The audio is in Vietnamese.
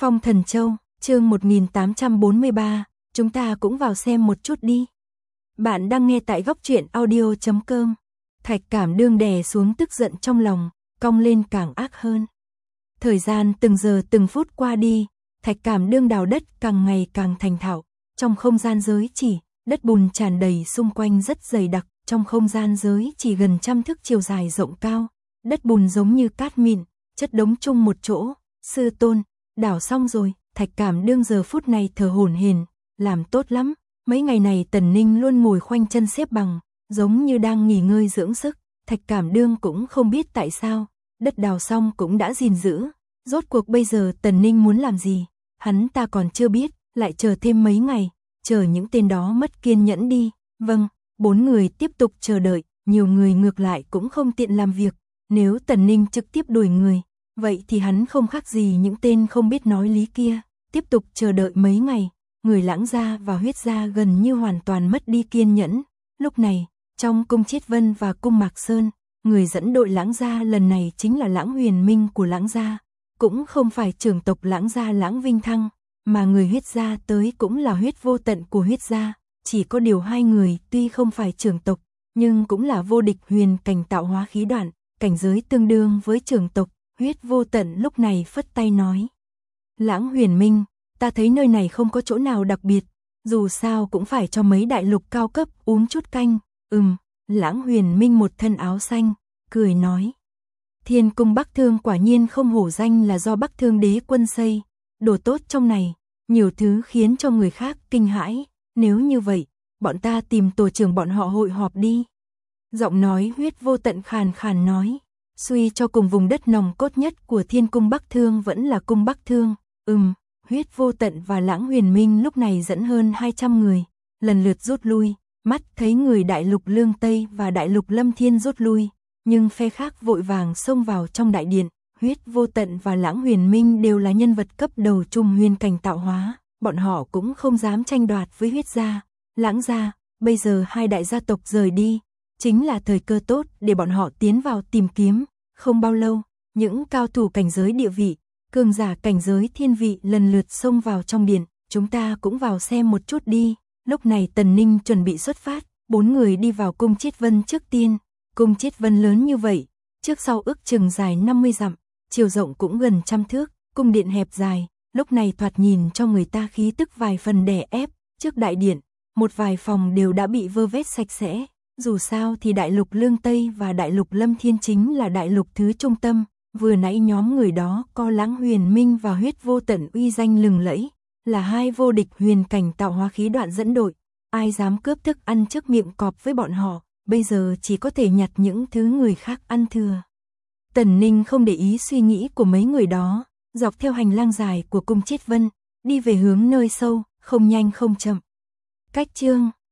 Phong Thần Châu, chương 1843, chúng ta cũng vào xem một chút đi. Bạn đang nghe tại góc truyện audio.com. Thạch Cảm Đương đè xuống tức giận trong lòng, cong lên càng ác hơn. Thời gian từng giờ từng phút qua đi, Thạch Cảm Đương đào đất càng ngày càng thành thạo. Trong không gian giới chỉ, đất bùn tràn đầy xung quanh rất dày đặc, trong không gian giới chỉ gần 100 thước chiều dài rộng cao. Đất bùn giống như cát mịn, chất đống chung một chỗ. Sư tôn, đào xong rồi. Thạch Cảm Đương giờ phút này thở hổn hển, làm tốt lắm. Mấy ngày này Tần Ninh luôn ngồi khoanh chân xếp bằng, giống như đang nghỉ ngơi dưỡng sức. Thạch Cảm Đương cũng không biết tại sao, đất đào xong cũng đã gìn giữ. Rốt cuộc bây giờ Tần Ninh muốn làm gì, hắn ta còn chưa biết, lại chờ thêm mấy ngày, chờ những tên đó mất kiên nhẫn đi. Vâng, 4 người tiếp tục chờ đợi, nhiều người ngược lại cũng không tiện làm việc. Nếu Tần Ninh trực tiếp đuổi người, vậy thì hắn không khác gì những tên không biết nói lý kia. Tiếp tục chờ đợi mấy ngày, người Lãng gia và Huyết gia gần như hoàn toàn mất đi kiên nhẫn. Lúc này, trong cung Chiết Vân và cung Mạc Sơn, người dẫn đội Lãng gia lần này chính là Lãng Huyền Minh của Lãng gia, cũng không phải trưởng tộc Lãng gia Lãng Vinh Thăng, mà người Huyết gia tới cũng là Huyết Vô Tận của Huyết gia. Chỉ có điều hai người tuy không phải trưởng tộc, nhưng cũng là vô địch huyền cảnh tạo hóa khí đoạn, cảnh giới tương đương với trưởng tộc. Huyết Vô Tận lúc này phất tay nói: Lãng Huyền Minh, ta thấy nơi này không có chỗ nào đặc biệt, dù sao cũng phải cho mấy đại lục cao cấp uống chút canh. Lãng Huyền Minh một thân áo xanh, cười nói: Thiên cung Bắc Thương quả nhiên không hổ danh là do Bắc Thương đế quân xây, đồ tốt trong này, nhiều thứ khiến cho người khác kinh hãi. Nếu như vậy, bọn ta tìm tổ trưởng bọn họ hội họp đi. Giọng nói Huyết Vô Tận khàn khàn nói. Suy cho cùng vùng đất nòng cốt nhất của Thiên cung Bắc Thương vẫn là cung Bắc Thương. Huyết Vô Tận và Lãng Huyền Minh lúc này dẫn hơn 200 người, lần lượt rút lui. Mắt thấy người đại lục Lương Tây và đại lục Lâm Thiên rút lui, nhưng phe khác vội vàng xông vào trong đại điện. Huyết Vô Tận và Lãng Huyền Minh đều là nhân vật cấp đầu trung huyền cảnh tạo hóa, bọn họ cũng không dám tranh đoạt với Huyết gia, Lãng gia. Bây giờ hai đại gia tộc rời đi, chính là thời cơ tốt để bọn họ tiến vào tìm kiếm. Không bao lâu, những cao thủ cảnh giới địa vị, cường giả cảnh giới thiên vị lần lượt xông vào trong điện. Chúng ta cũng vào xem một chút đi. Lúc này Tần Ninh chuẩn bị xuất phát, 4 người đi vào cung Chiết Vân trước tiên. Cung Chiết Vân lớn như vậy, trước sau ước chừng dài 50 dặm, chiều rộng cũng gần 100 thước, cung điện hẹp dài, lúc này thoạt nhìn cho người ta khí tức vài phần đè ép. Trước đại điện, một vài phòng đều đã bị vơ vét sạch sẽ. Dù sao thì đại lục Lương Tây và đại lục Lâm Thiên chính là đại lục thứ trung tâm. Vừa nãy nhóm người đó có Lãng Huyền Minh và Huyết Vô Tận uy danh lừng lẫy, là hai vô địch huyền cảnh tạo hóa khí đoạn dẫn đội. Ai dám cướp thức ăn trước miệng cọp với bọn họ, bây giờ chỉ có thể nhặt những thứ người khác ăn thừa. Tần Ninh không để ý suy nghĩ của mấy người đó, dọc theo hành lang dài của cung Chiết Vân, đi về hướng nơi sâu, không nhanh không chậm. Cách chương